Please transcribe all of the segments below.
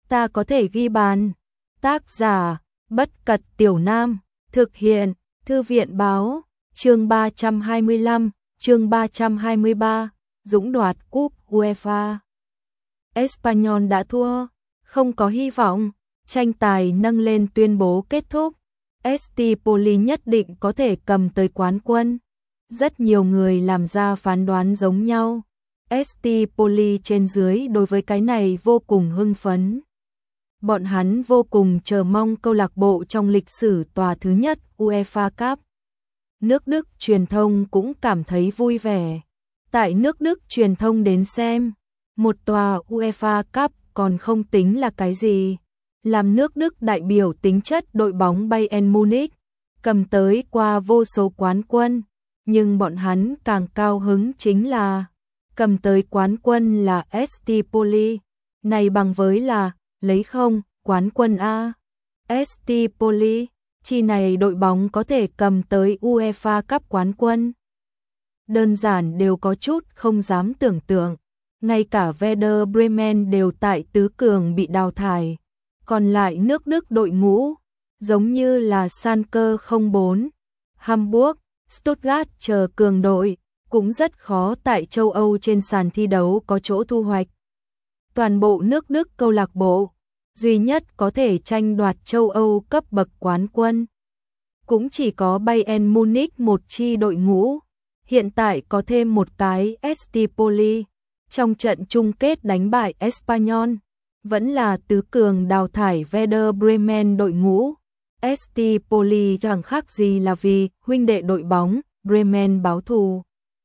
ta có thể ghi bàn. Tác giả, Bất Cật Tiểu Nam, thực hiện, Thư viện Báo, chương 325, chương 323, Dũng đoạt cúp UEFA. Espanyol đã thua, không có hy vọng, tranh tài nâng lên tuyên bố kết thúc. Estipoli nhất định có thể cầm tới quán quân. Rất nhiều người làm ra phán đoán giống nhau. Estipoli trên dưới đối với cái này vô cùng hưng phấn. Bọn hắn vô cùng chờ mong câu lạc bộ trong lịch sử tòa thứ nhất UEFA Cup. Nước Đức truyền thông cũng cảm thấy vui vẻ. Tại nước Đức truyền thông đến xem, một tòa UEFA Cup còn không tính là cái gì. Làm nước Đức đại biểu tính chất đội bóng Bayern Munich, cầm tới qua vô số quán quân, nhưng bọn hắn càng cao hứng chính là cầm tới quán quân là Estipoli, này bằng với là lấy không quán quân A. Estipoli, chi này đội bóng có thể cầm tới UEFA Cup quán quân. Đơn giản đều có chút không dám tưởng tượng, ngay cả Werder Bremen đều tại tứ cường bị đào thải. Còn lại nước Đức đội ngũ, giống như là Schalke 04, Hamburg, Stuttgart chờ cường đội, cũng rất khó tại châu Âu trên sàn thi đấu có chỗ thu hoạch. Toàn bộ nước Đức câu lạc bộ, duy nhất có thể tranh đoạt châu Âu cấp bậc quán quân. Cũng chỉ có Bayern Munich một chi đội ngũ, hiện tại có thêm một cái Estipoli, trong trận chung kết đánh bại Espanyol. Vẫn là tứ cường đào thải Werder Bremen đội ngũ. Estipoli chẳng khác gì là vì huynh đệ đội bóng Bremen báo thù.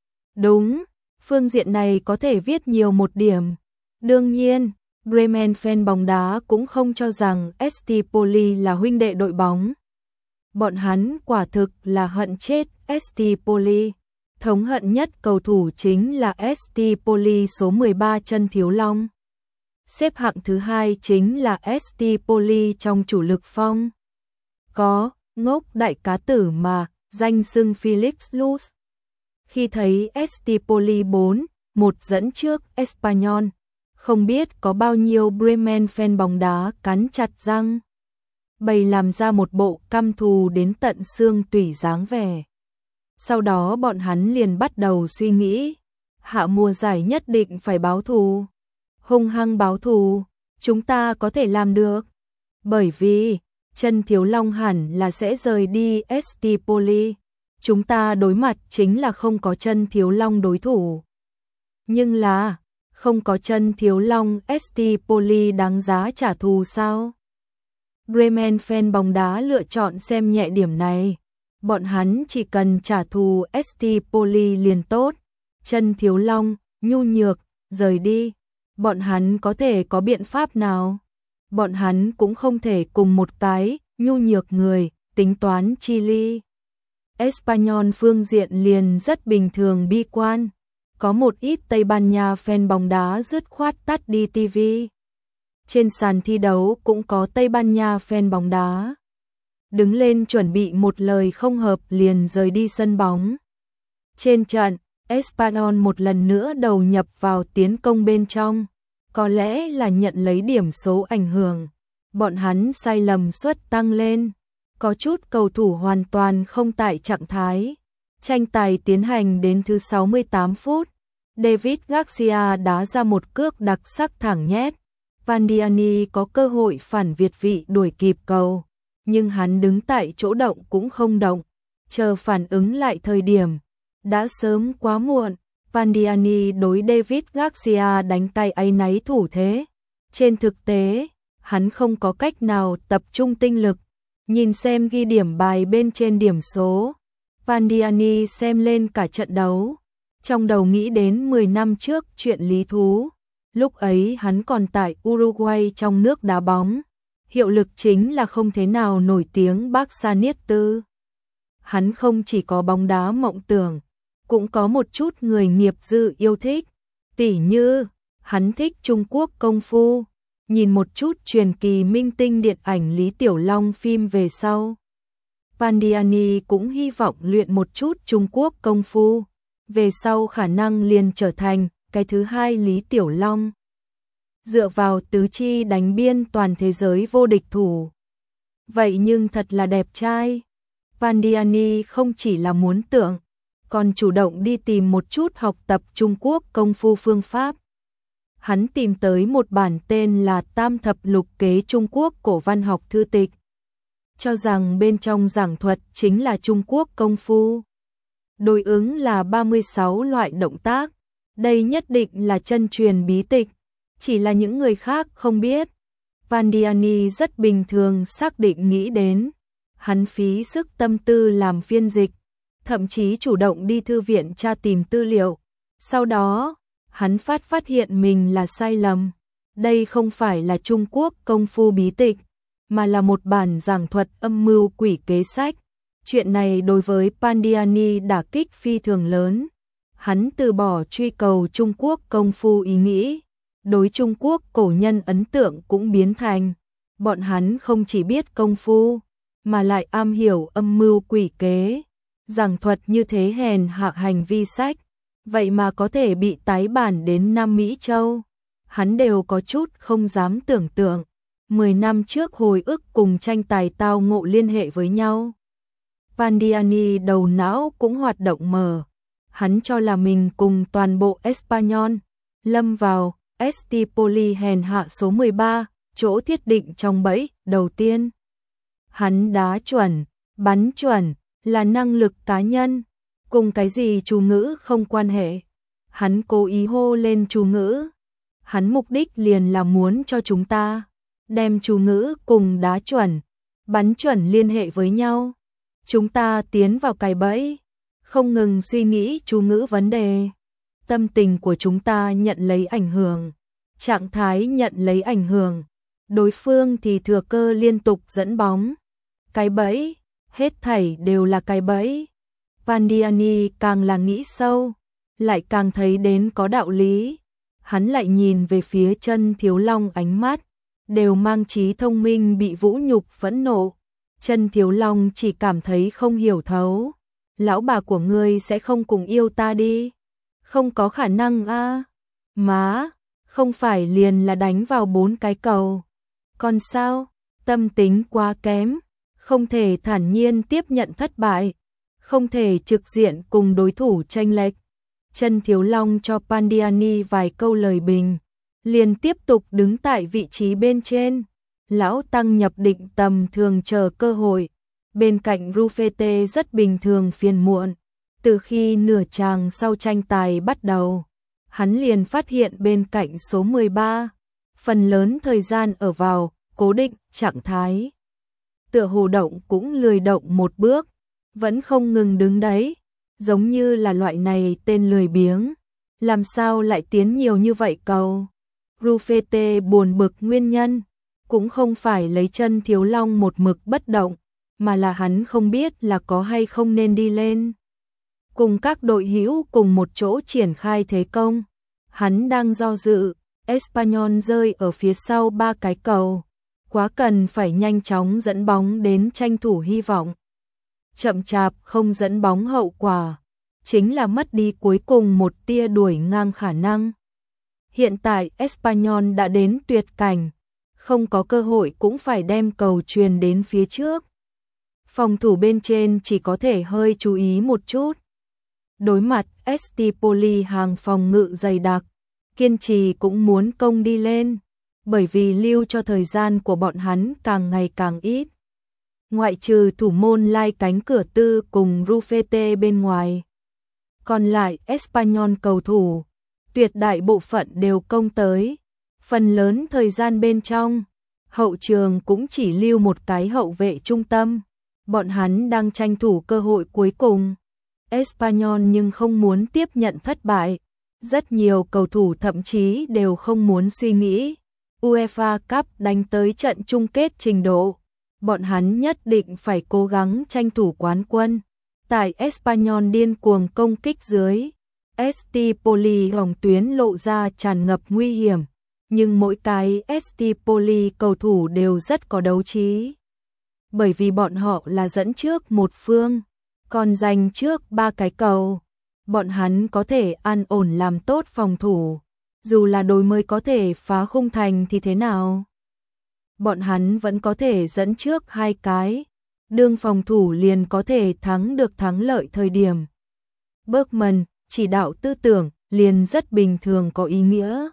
Đúng, phương diện này có thể viết nhiều một điểm. Đương nhiên, Bremen fan bóng đá cũng không cho rằng Estipoli là huynh đệ đội bóng. Bọn hắn quả thực là hận chết Estipoli. Thống hận nhất cầu thủ chính là Estipoli số 13 Chân Thiếu Long. Xếp hạng thứ hai chính là Estipoli trong chủ lực phong. Có, ngốc đại cá tử mà, danh xưng Felix Luz. Khi thấy Estipoli 4-1 dẫn trước Espanyol, không biết có bao nhiêu Bremen fan bóng đá cắn chặt răng. Bày làm ra một bộ căm thù đến tận xương tủy dáng vẻ. Sau đó bọn hắn liền bắt đầu suy nghĩ, hạ mùa giải nhất định phải báo thù. Hung hăng báo thù, chúng ta có thể làm được. Bởi vì, Chân Thiếu Long hẳn là sẽ rời đi Estipoli. Chúng ta đối mặt chính là không có Chân Thiếu Long đối thủ. Nhưng là, không có Chân Thiếu Long Estipoli đáng giá trả thù sao? Bremen fan bóng đá lựa chọn xem nhẹ điểm này. Bọn hắn chỉ cần trả thù Estipoli liền tốt. Chân Thiếu Long, nhu nhược, rời đi. Bọn hắn có thể có biện pháp nào? Bọn hắn cũng không thể cùng một cái nhu nhược người tính toán chi ly. Espanyol phương diện liền rất bình thường bi quan. Có một ít Tây Ban Nha fan bóng đá dứt khoát tắt đi TV. Trên sàn thi đấu cũng có Tây Ban Nha fan bóng đá. Đứng lên chuẩn bị một lời không hợp liền rời đi sân bóng. Trên trận, Espanyol một lần nữa đầu nhập vào tiến công bên trong. Có lẽ là nhận lấy điểm số ảnh hưởng. Bọn hắn sai lầm suất tăng lên. Có chút cầu thủ hoàn toàn không tại trạng thái. Tranh tài tiến hành đến thứ 68 phút. David Garcia đá ra một cước đặc sắc thẳng nhét. Vandiani có cơ hội phản việt vị đuổi kịp cầu. Nhưng hắn đứng tại chỗ động cũng không động. Chờ phản ứng lại thời điểm. Đã sớm quá muộn. Vandiani đối David Garcia đánh tay áy náy thủ thế. Trên thực tế, hắn không có cách nào tập trung tinh lực. Nhìn xem ghi điểm bài bên trên điểm số. Vandiani xem lên cả trận đấu. Trong đầu nghĩ đến 10 năm trước chuyện lý thú. Lúc ấy hắn còn tại Uruguay trong nước đá bóng. Hiệu lực chính là không thế nào nổi tiếng Barca Niết Tư. Hắn không chỉ có bóng đá mộng tưởng, cũng có một chút người nghiệp dư yêu thích. Tỉ như, hắn thích Trung Quốc công phu, nhìn một chút truyền kỳ minh tinh điện ảnh Lý Tiểu Long phim về sau. Vandiani cũng hy vọng luyện một chút Trung Quốc công phu, về sau khả năng liền trở thành cái thứ hai Lý Tiểu Long. dựa vào tứ chi đánh biên toàn thế giới vô địch thủ. Vậy nhưng thật là đẹp trai. Pandiani không chỉ là muốn tượng, còn chủ động đi tìm một chút học tập Trung Quốc công phu phương pháp. Hắn tìm tới một bản tên là Tam Thập Lục Kế Trung Quốc cổ văn học thư tịch, cho rằng bên trong giảng thuật chính là Trung Quốc công phu. Đối ứng là 36 loại động tác, đây nhất định là chân truyền bí tịch, chỉ là những người khác không biết. Pandiani rất bình thường xác định nghĩ đến, hắn phí sức tâm tư làm phiên dịch, thậm chí chủ động đi thư viện tra tìm tư liệu. Sau đó, hắn phát hiện mình là sai lầm. Đây không phải là Trung Quốc công phu bí tịch, mà là một bản giảng thuật âm mưu quỷ kế sách. Chuyện này đối với Pandiani đả kích phi thường lớn. Hắn từ bỏ truy cầu Trung Quốc công phu ý nghĩ, đối Trung Quốc cổ nhân ấn tượng cũng biến thành bọn hắn không chỉ biết công phu, mà lại am hiểu âm mưu quỷ kế. Giảng thuật như thế hèn hạ hành vi sách, vậy mà có thể bị tái bản đến Nam Mỹ Châu. Hắn đều có chút không dám tưởng tượng. 10 năm trước hồi ức cùng tranh tài tao ngộ liên hệ với nhau. Pandiani đầu não cũng hoạt động mờ. Hắn cho là mình cùng toàn bộ Espanyol lâm vào Estipoli hèn hạ số 13, chỗ thiết định trong bẫy đầu tiên. Hắn đá chuẩn, bắn chuẩn, là năng lực cá nhân, cùng cái gì chú ngữ không quan hệ. Hắn cố ý hô lên chú ngữ. Hắn mục đích liền là muốn cho chúng ta đem chú ngữ cùng đá chuẩn, bắn chuẩn liên hệ với nhau. Chúng ta tiến vào cái bẫy, không ngừng suy nghĩ chú ngữ vấn đề. Tâm tình của chúng ta nhận lấy ảnh hưởng, trạng thái nhận lấy ảnh hưởng. Đối phương thì thừa cơ liên tục dẫn bóng. Cái bẫy, hết thảy đều là cái bẫy. Pandiani càng là nghĩ sâu, lại càng thấy đến có đạo lý. Hắn lại nhìn về phía Chân Thiếu Long, ánh mắt đều mang trí thông minh bị vũ nhục phẫn nộ. Chân Thiếu Long chỉ cảm thấy không hiểu thấu. Lão bà của ngươi sẽ không cùng yêu ta đi? Không có khả năng a. Má, không phải liền là đánh vào 4 cái cầu. Còn sao? Tâm tính quá kém, không thể thản nhiên tiếp nhận thất bại, không thể trực diện cùng đối thủ chênh lệch. Chân Thiếu Long cho Pandiani vài câu lời bình, liền tiếp tục đứng tại vị trí bên trên. Lão tăng nhập định tầm thường chờ cơ hội. Bên cạnh Rufete rất bình thường phiền muộn. Từ khi nửa chàng sau tranh tài bắt đầu, hắn liền phát hiện bên cạnh số 13, phần lớn thời gian ở vào cố định trạng thái. Tựa hồ động cũng lười động một bước, vẫn không ngừng đứng đấy, giống như là loại này tên lười biếng, làm sao lại tiến nhiều như vậy cầu. Rufete buồn bực nguyên nhân, cũng không phải lấy Chân Thiếu Long một mực bất động, mà là hắn không biết là có hay không nên đi lên. Cùng các đội hữu cùng một chỗ triển khai thế công, hắn đang do dự. Espanyol rơi ở phía sau 3 cái cầu, quá cần phải nhanh chóng dẫn bóng đến tranh thủ hy vọng. Chậm chạp không dẫn bóng hậu quả chính là mất đi cuối cùng một tia đuổi ngang khả năng. Hiện tại Espanyol đã đến tuyệt cảnh, không có cơ hội cũng phải đem cầu truyền đến phía trước. Phòng thủ bên trên chỉ có thể hơi chú ý một chút. Đối mặt Estipoli hàng phòng ngự dày đặc, kiên trì cũng muốn công đi lên, bởi vì lưu cho thời gian của bọn hắn càng ngày càng ít. Ngoại trừ thủ môn lai cánh cửa tư cùng Rufete bên ngoài, còn lại Espanyol cầu thủ, tuyệt đại bộ phận đều công tới. Phần lớn thời gian bên trong, hậu trường cũng chỉ lưu một cái hậu vệ trung tâm. Bọn hắn đang tranh thủ cơ hội cuối cùng. Espanyol nhưng không muốn tiếp nhận thất bại. Rất nhiều cầu thủ thậm chí đều không muốn suy nghĩ UEFA Cup đánh tới trận chung kết trình độ. Bọn hắn nhất định phải cố gắng tranh thủ quán quân. Tại Espanyol điên cuồng công kích dưới, Estipoli hồng tuyến lộ ra tràn ngập nguy hiểm. Nhưng mỗi cái Estipoli cầu thủ đều rất có đấu trí. Bởi vì bọn họ là dẫn trước một phương, còn giành trước 3 cái cầu. Bọn hắn có thể an ổn làm tốt phòng thủ. dù là đối mới có thể phá khung thành thì thế nào? Bọn hắn vẫn có thể dẫn trước 2 cái, đương phòng thủ liền có thể thắng được thắng lợi thời điểm. Bergman, chỉ đạo tư tưởng, liền rất bình thường có ý nghĩa.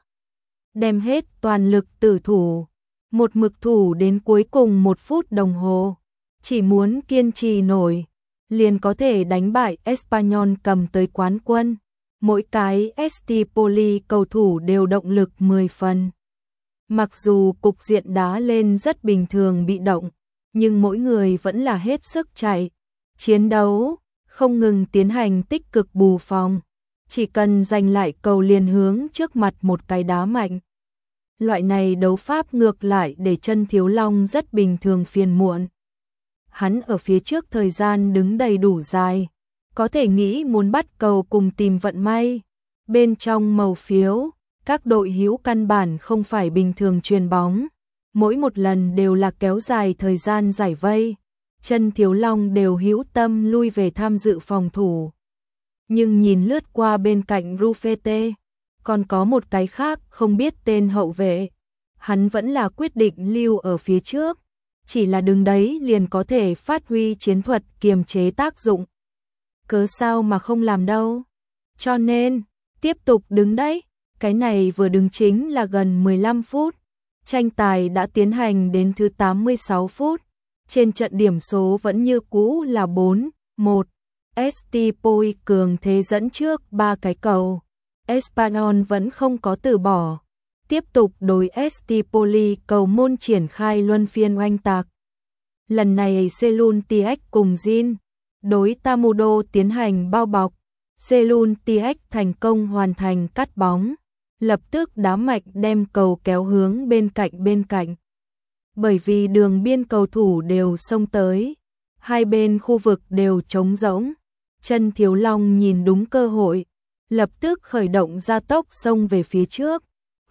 Đem hết toàn lực tử thủ, một mực thủ đến cuối cùng 1 phút đồng hồ, chỉ muốn kiên trì nổi, liền có thể đánh bại Espanyol cầm tới quán quân. Mỗi cái Estipoli cầu thủ đều động lực 10 phần. Mặc dù cục diện đá lên rất bình thường bị động, nhưng mỗi người vẫn là hết sức chạy, chiến đấu, không ngừng tiến hành tích cực bù phòng. Chỉ cần giành lại cầu liền hướng trước mặt một cái đá mạnh. Loại này đấu pháp ngược lại để Chân Thiếu Long rất bình thường phiền muộn. Hắn ở phía trước thời gian đứng đầy đủ dài, có thể nghĩ muốn bắt cầu cùng tìm vận may. Bên trong màu phiếu, các đội hữu căn bản không phải bình thường chuyền bóng, mỗi một lần đều là kéo dài thời gian giải vây. Chân Thiếu Long đều hữu tâm lui về tham dự phòng thủ. Nhưng nhìn lướt qua bên cạnh Rufete, còn có một cái khác không biết tên hậu vệ, hắn vẫn là quyết định lưu ở phía trước, chỉ là đứng đấy liền có thể phát huy chiến thuật kiềm chế tác dụng. Cớ sao mà không làm đâu? Cho nên, tiếp tục đứng đấy, cái này vừa đứng chính là gần 15 phút. Tranh tài đã tiến hành đến thứ 86 phút. Trên trận điểm số vẫn như cũ là 4-1. Estipoli cường thế dẫn trước 3 cái cầu. Espanyol vẫn không có từ bỏ. Tiếp tục đối Estipoli cầu môn triển khai luân phiên oanh tạc. Lần này Selun TX cùng Jin đối Tamudo tiến hành bao bọc. Selun TX thành công hoàn thành cắt bóng, lập tức đá mạnh đem cầu kéo hướng bên cạnh. Bởi vì đường biên cầu thủ đều xông tới, hai bên khu vực đều trống rỗng. Chân Thiếu Long nhìn đúng cơ hội, lập tức khởi động gia tốc xông về phía trước.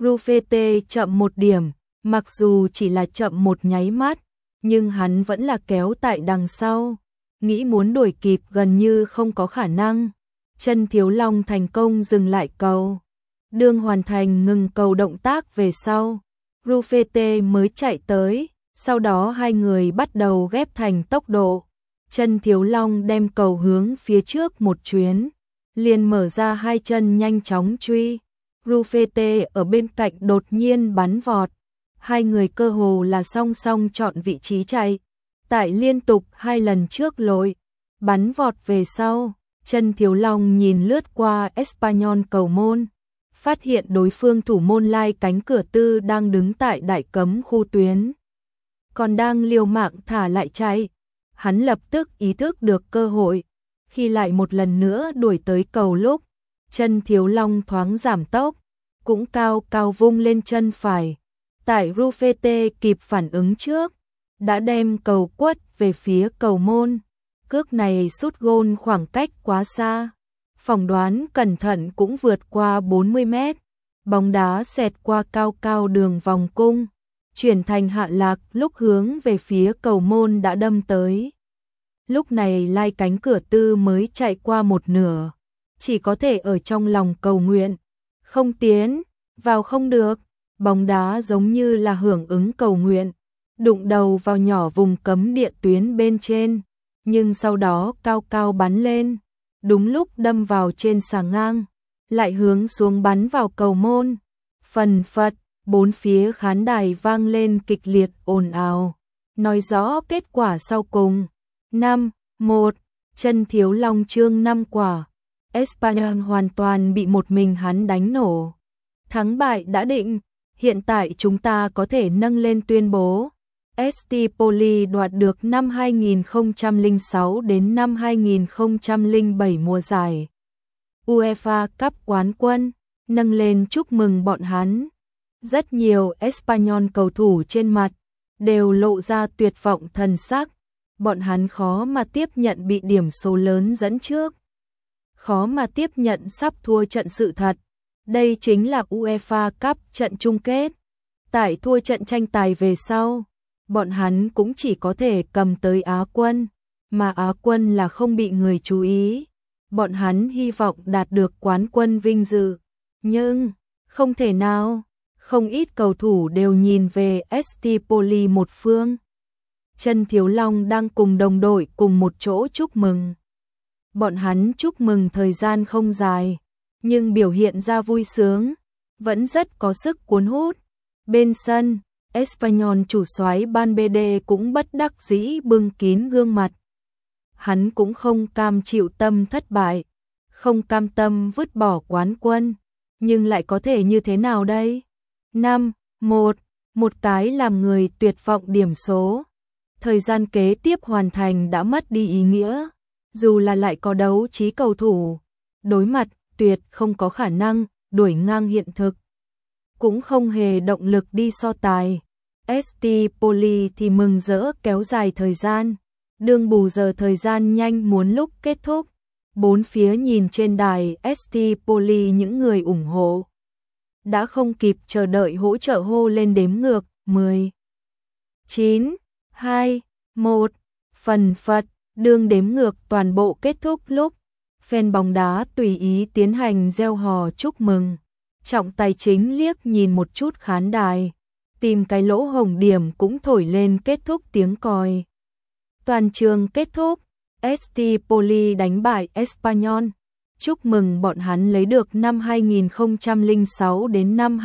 Rufete chậm 1 điểm, mặc dù chỉ là chậm 1 nháy mắt, nhưng hắn vẫn là kéo tại đằng sau, nghĩ muốn đuổi kịp gần như không có khả năng. Chân Thiếu Long thành công dừng lại cầu. Đương hoàn thành ngừng cầu động tác về sau, Rufete mới chạy tới, sau đó hai người bắt đầu ghép thành tốc độ. Chân Thiếu Long đem cầu hướng phía trước một chuyến, liền mở ra hai chân nhanh chóng truy. Rufete ở bên cạnh đột nhiên bắn vọt, hai người cơ hồ là song song chọn vị trí chạy. Tại liên tục 2 lần trước lội, bắn vọt về sau, Chân Thiếu Long nhìn lướt qua Espanyol cầu môn, phát hiện đối phương thủ môn lai cánh cửa tư đang đứng tại đại cấm khu tuyến, còn đang liều mạng thả lại chạy. Hắn lập tức ý thức được cơ hội, khi lại một lần nữa đuổi tới cầu lúc, Chân Thiếu Long thoáng giảm tốc, cũng cao cao vung lên chân phải. Tại Rufete kịp phản ứng trước, đã đem cầu quất về phía cầu môn. Cước này sút gôn khoảng cách quá xa, phỏng đoán cẩn thận cũng vượt qua 40 mét. Bóng đá xẹt qua cao đường vòng cung, chuyển thành hạ lạc lúc hướng về phía cầu môn đã đâm tới. Lúc này lai cánh cửa tư mới chạy qua một nửa, chỉ có thể ở trong lòng cầu nguyện, không tiến, vào không được. Bóng đá giống như là hưởng ứng cầu nguyện, đụng đầu vào nhỏ vùng cấm địa tuyến bên trên, nhưng sau đó cao bắn lên, đúng lúc đâm vào trên xà ngang, lại hướng xuống bắn vào cầu môn. Phần phật, bốn phía khán đài vang lên kịch liệt ồn ào, nói rõ kết quả sau cùng. 5-1, Chân Thiếu Long chương 5 quả. Espanyol hoàn toàn bị một mình hắn đánh nổ. Thắng bại đã định, hiện tại chúng ta có thể nâng lên tuyên bố. Estipoli đoạt được năm 2006 đến năm 2007 mùa giải UEFA Cup quán quân, nâng lên chúc mừng bọn hắn. Rất nhiều Espanyol cầu thủ trên mặt đều lộ ra tuyệt vọng thần sắc, bọn hắn khó mà tiếp nhận bị điểm số lớn dẫn trước, khó mà tiếp nhận sắp thua trận sự thật. Đây chính là UEFA Cup trận chung kết. Tại thua trận tranh tài về sau, bọn hắn cũng chỉ có thể cầm tới Á quân, mà Á quân là không bị người chú ý. Bọn hắn hy vọng đạt được quán quân vinh dự, nhưng Không thể nào, không ít cầu thủ đều nhìn về ST Poli một phương. Trần Thiếu Long đang cùng đồng đội cùng một chỗ chúc mừng. Bọn hắn chúc mừng thời gian không dài, nhưng biểu hiện ra vui sướng, vẫn rất có sức cuốn hút. Bên sân, Espanyol chủ soái Valverde cũng bất đắc dĩ bưng kín gương mặt. Hắn cũng không cam chịu tâm thất bại, không cam tâm vứt bỏ quán quân, nhưng lại có thể như thế nào đây? 5-1, một cái làm người tuyệt vọng điểm số. Thời gian kế tiếp hoàn thành đã mất đi ý nghĩa, dù là lại có đấu trí cầu thủ, đối mặt tuyệt không có khả năng đuổi ngang hiện thực, cũng không hề động lực đi so tài. ST Poli thì mừng rỡ kéo dài thời gian, đương bù giờ thời gian nhanh muốn lúc kết thúc. Bốn phía nhìn trên đài ST Poli những người ủng hộ đã không kịp chờ đợi hỗ trợ hô lên đếm ngược 10, 9, 2, 1, phần phật. Đương đếm ngược toàn bộ kết thúc lúc, fan bóng đá tùy ý tiến hành reo hò chúc mừng. Trọng tài chính liếc nhìn một chút khán đài, tìm cái lỗ hổng điểm cũng thổi lên kết thúc tiếng còi. Toàn trường kết thúc, ST Poli đánh bại Espanyol. Chúc mừng bọn hắn lấy được năm 2006 đến năm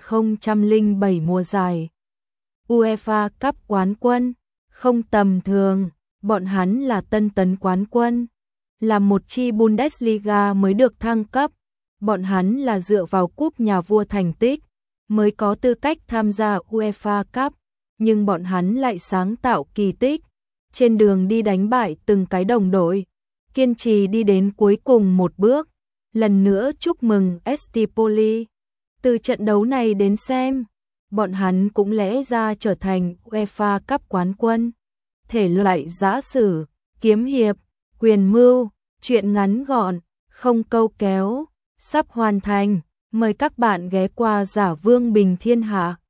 2007 mùa giải UEFA Cup quán quân. Không tầm thường, bọn hắn là tân tấn quán quân, là một chi Bundesliga mới được thăng cấp. Bọn hắn là dựa vào cúp nhà vua thành tích mới có tư cách tham gia UEFA Cup, nhưng bọn hắn lại sáng tạo kỳ tích. Trên đường đi đánh bại từng cái đồng đội, kiên trì đi đến cuối cùng một bước. Lần nữa chúc mừng ST Poli. Từ trận đấu này đến xem, bọn hắn cũng lẽ ra trở thành UEFA Cup quán quân. Thể loại giã sử, kiếm hiệp, quyền mưu, truyện ngắn gọn, không câu kéo, sắp hoàn thành. Mời các bạn ghé qua Giả Vương Bình Thiên Hạ.